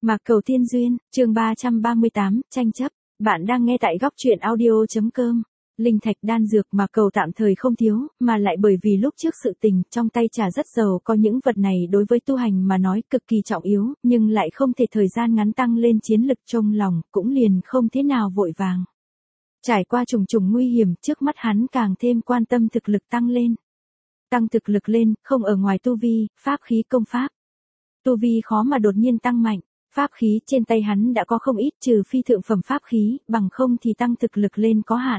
Mạc Cầu Tiên Duyên, chương 338, tranh chấp. Bạn đang nghe tại góc truyện audio.com. Linh thạch đan dược Mạc Cầu tạm thời không thiếu, mà lại bởi vì lúc trước sự tình trong tay trà rất giàu, có những vật này đối với tu hành mà nói cực kỳ trọng yếu, nhưng lại không thể thời gian ngắn tăng lên chiến lực trong lòng, cũng liền không thế nào vội vàng. Trải qua trùng trùng nguy hiểm, trước mắt hắn càng thêm quan tâm thực lực tăng lên. Tăng thực lực lên, không ở ngoài tu vi, pháp khí công pháp. Tu vi khó mà đột nhiên tăng mạnh. Pháp khí trên tay hắn đã có không ít, trừ phi thượng phẩm pháp khí, bằng không thì tăng thực lực lên có hạn.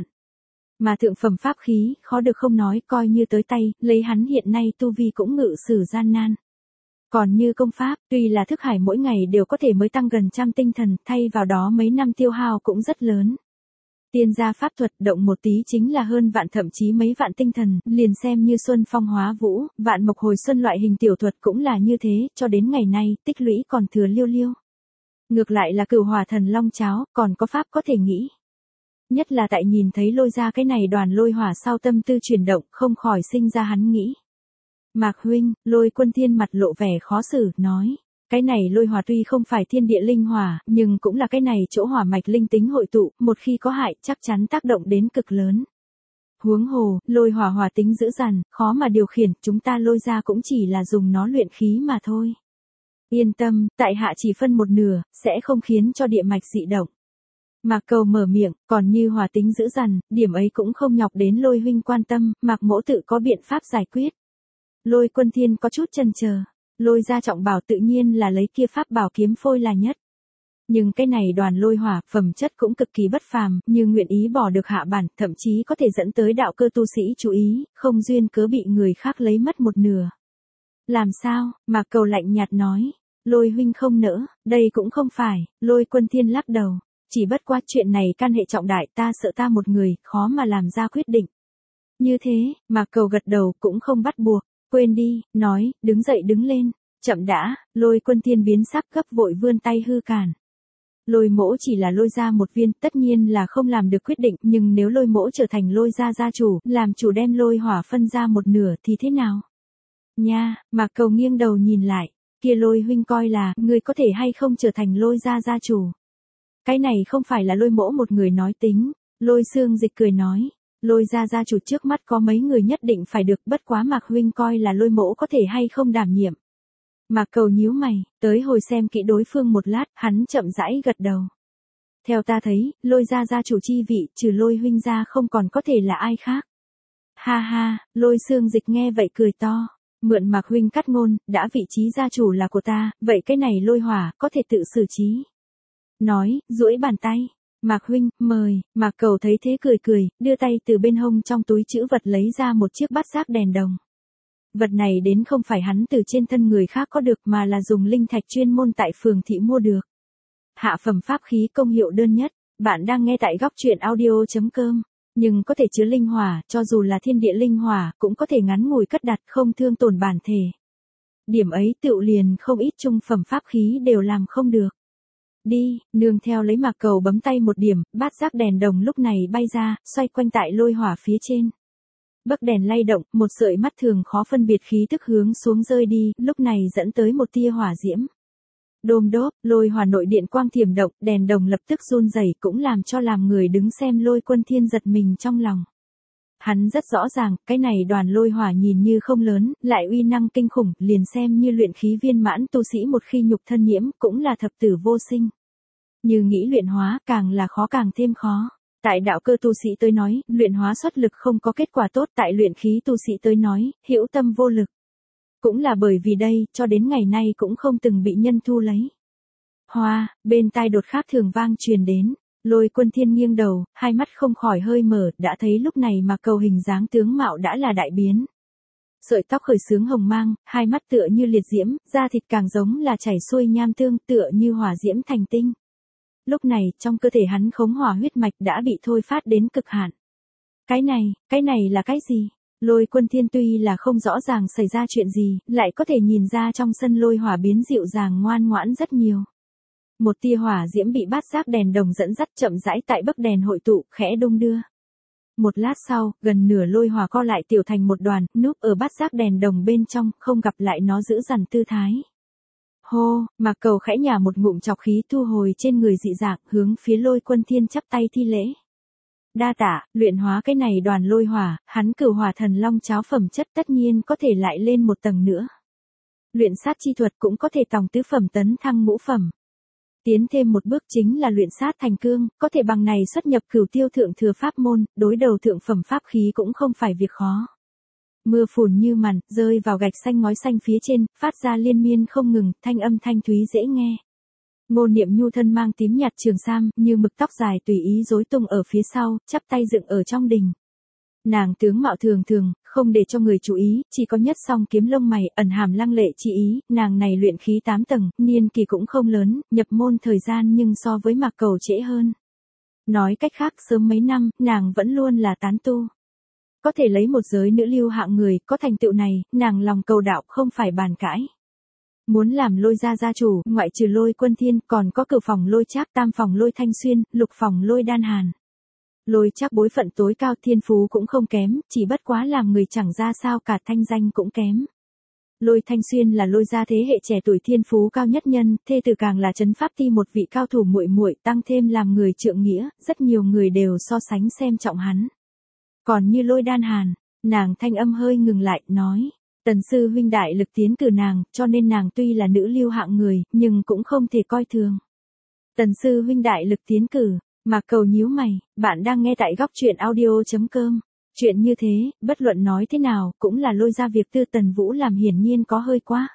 Mà thượng phẩm pháp khí, khó được không nói, coi như tới tay, lấy hắn hiện nay tu vi cũng ngự sử gian nan. Còn như công pháp, tuy là thức hải mỗi ngày đều có thể mới tăng gần 100 tinh thần, thay vào đó mấy năm tiêu hao cũng rất lớn. Tiên gia pháp thuật động một tí chính là hơn vạn, thậm chí mấy vạn tinh thần, liền xem như xuân phong hóa vũ, vạn mộc hồi xuân loại hình tiểu thuật cũng là như thế, cho đến ngày nay, tích lũy còn thừa liêu liêu. Ngược lại là Cửu Hỏa Thần Long cháo, còn có pháp có thể nghĩ. Nhất là tại nhìn thấy lôi ra cái này đoàn lôi hỏa sau, tâm tư chuyển động, không khỏi sinh ra hắn nghĩ. Mạc huynh, Lôi Quân Thiên mặt lộ vẻ khó xử, nói. Cái này lôi hỏa tuy không phải thiên địa linh hỏa, nhưng cũng là cái này chỗ hỏa mạch linh tính hội tụ, một khi có hại chắc chắn tác động đến cực lớn. Huống hồ, lôi hỏa hỏa tính dữ dằn, khó mà điều khiển, chúng ta lôi ra cũng chỉ là dùng nó luyện khí mà thôi. Yên tâm, tại hạ chỉ phân một nửa, sẽ không khiến cho địa mạch dị động. Mạc Cầu mở miệng, còn như hỏa tính dữ dằn, điểm ấy cũng không nhọc đến Lôi huynh quan tâm, Mạc mỗ tự có biện pháp giải quyết. Lôi Quân Thiên có chút chần chờ. Lôi ra trọng bảo tự nhiên là lấy kia pháp bảo kiếm phôi là nhất. Nhưng cái này đoàn lôi hỏa, phẩm chất cũng cực kỳ bất phàm, như nguyện ý bỏ được hạ bản, thậm chí có thể dẫn tới đạo cơ tu sĩ chú ý, không duyên cớ bị người khác lấy mất một nửa. Làm sao? Mạc Cầu lạnh nhạt nói. Lôi huynh không nỡ, đây cũng không phải. Lôi Quân Thiên lắc đầu. Chỉ bất quá chuyện này can hệ trọng đại, ta sợ ta một người, khó mà làm ra quyết định. Như thế, Mạc Cầu gật đầu, cũng không bắt buộc. Quên đi, nói, đứng dậy đứng lên. Chậm đã, Lôi Quân Thiên biến sắc gấp vội vươn tay hư cản. Lôi mỗ chỉ là lôi ra một viên, tất nhiên là không làm được quyết định, nhưng nếu lôi mỗ trở thành lôi ra gia chủ, làm chủ đem lôi hỏa phân ra một nửa thì thế nào? Nha, Mạc Cầu nghiêng đầu nhìn lại, kia Lôi huynh coi là, người có thể hay không trở thành lôi ra gia chủ. Cái này không phải là lôi mỗ một người nói tính. Lôi Xương Dịch cười nói. Lôi ra gia chủ trước mắt có mấy người nhất định phải được, bất quá Mạc huynh coi là lôi mỗ có thể hay không đảm nhiệm. Mạc Cầu nhíu mày, tới hồi xem kỹ đối phương một lát, hắn chậm rãi gật đầu. Theo ta thấy, lôi ra gia chủ chi vị, trừ Lôi huynh ra không còn có thể là ai khác. Ha ha, Lôi Xương Dịch nghe vậy cười to. Mượn Mạc huynh cắt ngôn, đã vị trí gia chủ là của ta, vậy cái này lôi hỏa, có thể tự xử trí. Nói, duỗi bàn tay. Mạc huynh, mời. Mạc Cầu thấy thế cười cười, đưa tay từ bên hông trong túi trữ vật lấy ra một chiếc bát giác đèn đồng. Vật này đến không phải hắn từ trên thân người khác có được, mà là dùng linh thạch chuyên môn tại phường thị mua được. Hạ phẩm pháp khí công hiệu đơn nhất. Bạn đang nghe tại góc truyện audio.com. Nhưng có thể chứa linh hỏa, cho dù là thiên địa linh hỏa, cũng có thể ngắn ngủi cất đặt, không thương tổn bản thể. Điểm ấy tựu liền không ít trung phẩm pháp khí đều làm không được. Đi, nương theo lấy Mạc Cầu bấm tay một điểm, bát giác đèn đồng lúc này bay ra, xoay quanh tại lôi hỏa phía trên. Bấc đèn lay động, một sợi mắt thường khó phân biệt khí tức hướng xuống rơi đi, lúc này dẫn tới một tia hỏa diễm. Đôm đốp, lôi hỏa nội điện quang thiểm động, đèn đồng lập tức run rẩy, cũng làm cho làm người đứng xem Lôi Quân Thiên giật mình trong lòng. Hắn rất rõ ràng, cái này đoàn lôi hỏa nhìn như không lớn, lại uy năng kinh khủng, liền xem như luyện khí viên mãn tu sĩ một khi nhục thân nhiễm, cũng là thập tử vô sinh. Như nghĩ luyện hóa, càng là khó càng thêm khó. Tại đạo cơ tu sĩ tới nói, luyện hóa xuất lực không có kết quả tốt, tại luyện khí tu sĩ tới nói, hữu tâm vô lực. Cũng là bởi vì đây, cho đến ngày nay cũng không từng bị nhân thu lấy. Hoa, bên tai đột khác thường vang truyền đến. Lôi Quân Thiên nghiêng đầu, hai mắt không khỏi hơi mở, đã thấy lúc này Mạc Cầu hình dáng tướng mạo đã là đại biến. Sợi tóc khởi xướng hồng mang, hai mắt tựa như liệt diễm, da thịt càng giống là chảy xuôi nham tương, tựa như hỏa diễm thành tinh. Lúc này, trong cơ thể hắn khống hỏa huyết mạch đã bị thôi phát đến cực hạn. Cái này là cái gì? Lôi Quân Thiên tuy là không rõ ràng xảy ra chuyện gì, lại có thể nhìn ra trong sân lôi hỏa biến dịu dàng ngoan ngoãn rất nhiều. Một tia hỏa diễm bị bát giác đèn đồng dẫn dắt chậm rãi tại bấc đèn hội tụ, khẽ đung đưa. Một lát sau, gần nửa lôi hỏa co lại tiểu thành một đoàn, núp ở bát giác đèn đồng bên trong, không gặp lại nó giữ dằn tư thái. Hô, Mạc Cầu khẽ nhả một ngụm trọc khí thu hồi trên người dị dạng, hướng phía Lôi Quân Thiên chắp tay thi lễ. Đa tạ, luyện hóa cái này đoàn lôi hỏa, hắn Cửu Hỏa Thần Long cháo phẩm chất tất nhiên có thể lại lên một tầng nữa. Luyện sát chi thuật cũng có thể tòng tứ phẩm tấn thăng ngũ phẩm. Tiến thêm một bước chính là luyện sát thành cương, có thể bằng này xuất nhập Cửu Tiêu thượng thừa pháp môn, đối đầu thượng phẩm pháp khí cũng không phải việc khó. Mưa phùn như màn, rơi vào gạch xanh ngói xanh phía trên, phát ra liên miên không ngừng, thanh âm thanh thúy dễ nghe. Ngô Niệm Nhu thân mang tím nhạt trường sam, như mực tóc dài tùy ý rối tung ở phía sau, chắp tay dựng ở trong đình. Nàng tướng mạo thường thường, không để cho người chú ý, chỉ có nhất song kiếm lông mày, ẩn hàm lăng lệ chi ý, nàng này luyện khí 8 tầng, niên kỳ cũng không lớn, nhập môn thời gian nhưng so với Mạc Cầu trễ hơn. Nói cách khác sớm mấy năm, nàng vẫn luôn là tán tu. Có thể lấy một giới nữ lưu hạng người, có thành tựu này, nàng lòng cầu đạo không phải bàn cãi. Muốn làm Lôi gia gia chủ, ngoại trừ Lôi Quân Thiên, còn có Cửu phòng Lôi Trác, Tam phòng Lôi Thanh Xuyên, Lục phòng Lôi Đan Hàn. Lôi Trác bối phận tối cao, thiên phú cũng không kém, chỉ bất quá làm người chẳng ra sao cả, thanh danh cũng kém. Lôi Thanh Xuyên là Lôi gia thế hệ trẻ tuổi thiên phú cao nhất nhân, thê tử càng là trấn pháp ti một vị cao thủ muội muội, tăng thêm làm người trượng nghĩa, rất nhiều người đều so sánh xem trọng hắn. Còn như Lôi Đan Hàn, nàng thanh âm hơi ngừng lại, nói, Tần sư huynh đại lực tiến cử nàng, cho nên nàng tuy là nữ lưu hạng người, nhưng cũng không thể coi thường. Tần sư huynh đại lực tiến cử, Mạc Cầu nhíu mày, bạn đang nghe tại góc truyện audio.com. Chuyện như thế, bất luận nói thế nào, cũng là Lôi ra việc tư Tần Vũ làm hiển nhiên có hơi quá.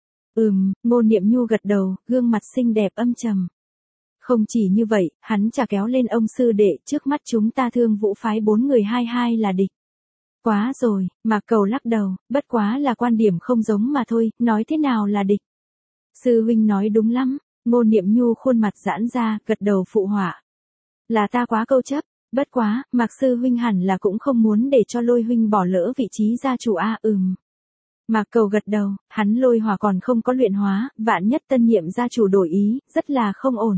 Ngô Niệm Nhu gật đầu, gương mặt xinh đẹp âm trầm. Không chỉ như vậy, hắn chả kéo lên ông sư đệ, trước mắt chúng ta Thương Vũ phái 4 người 22 là địch. Quá rồi, Mạc Cầu lắc đầu, bất quá là quan điểm không giống mà thôi, nói thế nào là địch. Sư huynh nói đúng lắm, Ngô Niệm Nhu khuôn mặt giãn ra, gật đầu phụ họa. Là ta quá câu chấp, bất quá, Mạc sư huynh hẳn là cũng không muốn để cho Lôi huynh bỏ lỡ vị trí gia chủ a. Mạc Cầu gật đầu, hắn Lôi hỏa còn không có luyện hóa, vạn nhất tân nhiệm gia chủ đổi ý, rất là không ổn.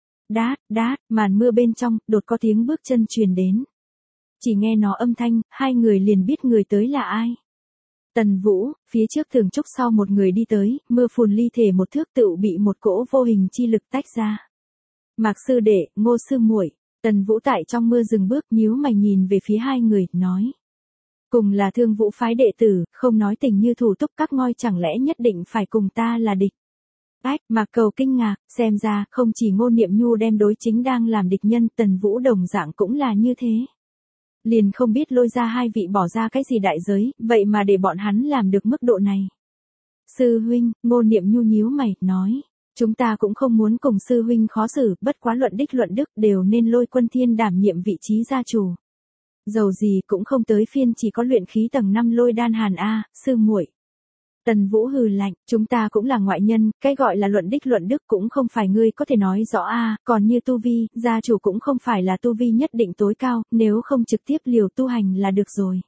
Đát, màn mưa bên trong, đột có tiếng bước chân truyền đến. Chỉ nghe nó âm thanh, hai người liền biết người tới là ai. Tần Vũ, phía trước tường trúc sau một người đi tới, mưa phùn ly thể một thước tựu bị một cỗ vô hình chi lực tách ra. Mạc sư đệ, Ngô sư muội. Tần Vũ tại trong mưa dừng bước, nhíu mày nhìn về phía hai người, nói. Cùng là Thương Vũ phái đệ tử, không nói tình như thủ túc các ngôi, chẳng lẽ nhất định phải cùng ta là địch. Mạc Cầu kinh ngạc, xem ra, không chỉ Ngô Niệm Nhu đem đối chính đang làm địch nhân, Tần Vũ đồng dạng cũng là như thế. Liền không biết Lôi ra hai vị bỏ ra cái gì đại giới, vậy mà để bọn hắn làm được mức độ này. Sư huynh, Ngô Niệm Nhu nhíu mày, nói. Chúng ta cũng không muốn cùng sư huynh khó xử, bất quá luận đích luận đức đều nên Lôi Quân Thiên đảm nhiệm vị trí gia chủ. Dầu gì cũng không tới phiên chỉ có luyện khí tầng 5 Lôi Đan Hàn a, sư muội. Tần Vũ hừ lạnh, chúng ta cũng là ngoại nhân, cái gọi là luận đích luận đức cũng không phải ngươi có thể nói rõ a, còn như tu vi, gia chủ cũng không phải là tu vi nhất định tối cao, nếu không trực tiếp liều tu hành là được rồi.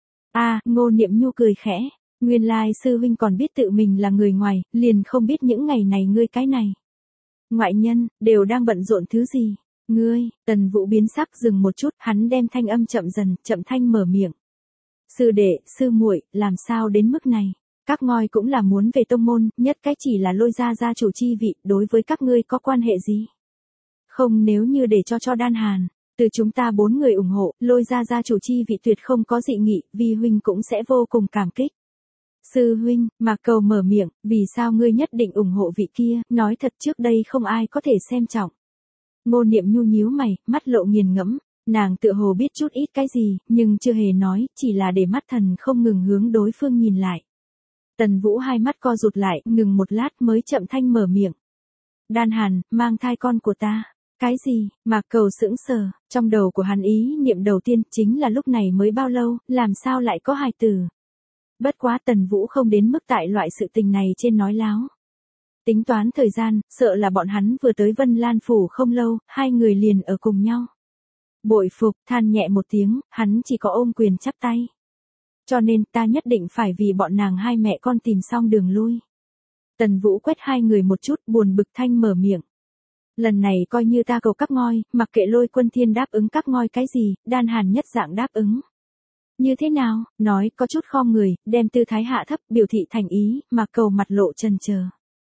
Ngô Niệm Nhu cười khẽ, nguyên lai sư huynh còn biết tự mình là người ngoài, liền không biết những ngày này ngươi cái này. Ngoại nhân, đều đang bận rộn thứ gì? Ngươi, Tần Vũ biến sắc dừng một chút, hắn đem thanh âm chậm dần, chậm thanh mở miệng. Sư đệ, sư muội, làm sao đến mức này? Các ngôi cũng là muốn về tông môn, nhất cái chỉ là Lôi gia gia chủ chi vị, đối với các ngươi có quan hệ gì? Không, nếu như để cho Đan Hàn, từ chúng ta 4 người ủng hộ, Lôi gia gia chủ chi vị tuyệt không có dị nghị, vi huynh cũng sẽ vô cùng cảm kích. Sư huynh, Mạc Cầu mở miệng, vì sao ngươi nhất định ủng hộ vị kia, nói thật trước đây không ai có thể xem trọng. Ngô Niệm Nhu nhíu mày, mắt lộ nghiền ngẫm, nàng tựa hồ biết chút ít cái gì, nhưng chưa hề nói, chỉ là để mắt thần không ngừng hướng đối phương nhìn lại. Tần Vũ hai mắt co rụt lại, ngừng một lát mới chậm thanh mở miệng. Đan Hàn, mang thai con của ta. Cái gì? Mạc Cầu sững sờ, trong đầu của hắn ý niệm đầu tiên chính là lúc này mới bao lâu, làm sao lại có hài tử. Bất quá Tần Vũ không đến mức tại loại sự tình này trên nói láo. Tính toán thời gian, sợ là bọn hắn vừa tới Vân Lan Phủ không lâu, hai người liền ở cùng nhau. Bội phục, than nhẹ một tiếng, hắn chỉ có ôm quyền chắp tay. Cho nên ta nhất định phải vì bọn nàng hai mẹ con tìm xong đường lui. Tần Vũ quét hai người một chút, buồn bực thanh mở miệng. Lần này coi như ta cầu các ngôi, mặc kệ Lôi Quân Thiên đáp ứng các ngôi cái gì, Đan Hàn nhất dạng đáp ứng. Như thế nào? Nói có chút khom người, đem tư thái hạ thấp, biểu thị thành ý, Mạc Cầu mặt lộ chần chờ.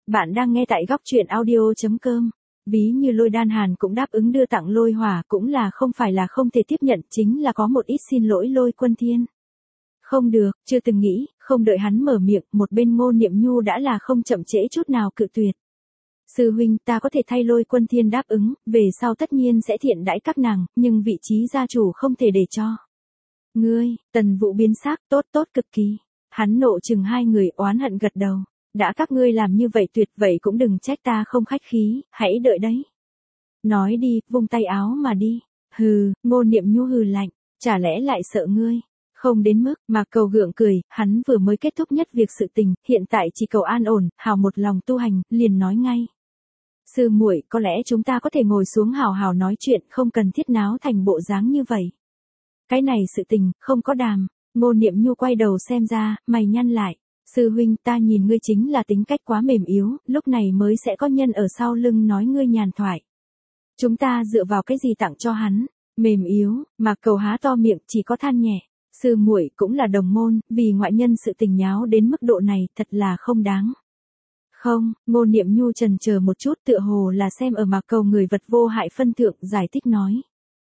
Bạn đang nghe tại góc truyện audio.com. Ví như Lôi Đan Hàn cũng đáp ứng đưa tặng Lôi Hỏa cũng là không phải là không thể tiếp nhận, chính là có một ít xin lỗi Lôi Quân Thiên. Không được, chưa từng nghĩ, không đợi hắn mở miệng, một bên Ngô Niệm Nhu đã là không chậm trễ chút nào cự tuyệt. Sư huynh, ta có thể thay Lôi Quân Thiên đáp ứng, về sau tất nhiên sẽ thiện đãi các nàng, nhưng vị trí gia chủ không thể để cho. Ngươi, Tần Vũ biến sắc, tốt cực kỳ. Hắn nộ chừng hai người oán hận gật đầu. Đã các ngươi làm như vậy tuyệt vậy cũng đừng trách ta không khách khí, hãy đợi đấy. Nói đi, vung tay áo mà đi. Hừ, Ngô Niệm Nhu hừ lạnh, chả lẽ lại sợ ngươi? Không đến mức, mà Cầu gượng cười, hắn vừa mới kết thúc nhất việc sự tình, hiện tại chỉ cầu an ổn, hào một lòng tu hành, liền nói ngay. Sư muội, có lẽ chúng ta có thể ngồi xuống hào hào nói chuyện, không cần thiết náo thành bộ dáng như vậy. Cái này sự tình, không có đàm. Ngô Niệm Nhu quay đầu xem ra, mày nhăn lại. Sư huynh, ta nhìn ngươi chính là tính cách quá mềm yếu, lúc này mới sẽ có nhân ở sau lưng nói ngươi nhàn thoại. Chúng ta dựa vào cái gì tặng cho hắn? Mềm yếu, mà Cầu há to miệng chỉ có than nhẹ. Sư muội cũng là đồng môn, vì ngoại nhân sự tình nháo đến mức độ này, thật là không đáng. Không, Ngô Niệm Nhu chần chờ một chút, tựa hồ là xem ở mà Cầu người vật vô hại phân thượng, giải thích nói.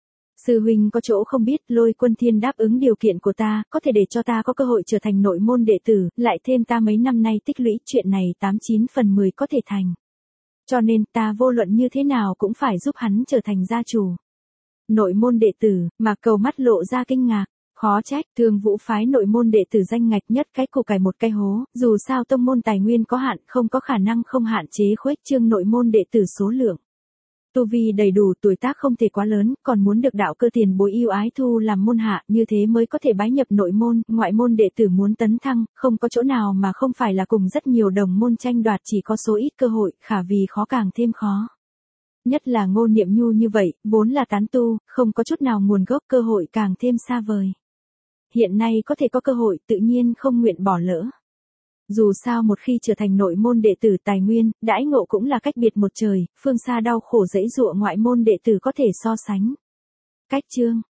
Sư huynh có chỗ không biết, Lôi Quân Thiên đáp ứng điều kiện của ta, có thể để cho ta có cơ hội trở thành nội môn đệ tử, lại thêm ta mấy năm nay tích lũy, chuyện này 89 phần 10 có thể thành. Cho nên ta vô luận như thế nào cũng phải giúp hắn trở thành gia chủ. Nội môn đệ tử, mà Cầu mắt lộ ra kinh ngạc. Khó trách, Thương Vũ phái nội môn đệ tử danh ngạch nhất cái củ cải một cái hố, dù sao tông môn tài nguyên có hạn, không có khả năng không hạn chế khuếch trương nội môn đệ tử số lượng. Tu vi đầy đủ, tuổi tác không thể quá lớn, còn muốn được đạo cơ tiền bối yêu ái thu làm môn hạ, như thế mới có thể bái nhập nội môn, ngoại môn đệ tử muốn tấn thăng, không có chỗ nào mà không phải là cùng rất nhiều đồng môn tranh đoạt, chỉ có số ít cơ hội, khả vì khó càng thêm khó. Nhất là Ngô Niệm Nhu như vậy, vốn là tán tu, không có chút nào nguồn gốc, cơ hội càng thêm xa vời. Hiện nay có thể có cơ hội, tự nhiên không nguyện bỏ lỡ. Dù sao một khi trở thành nội môn đệ tử, tài nguyên, đãi ngộ cũng là cách biệt một trời, phương xa đau khổ dẫy dụa ngoại môn đệ tử có thể so sánh. Cách chương,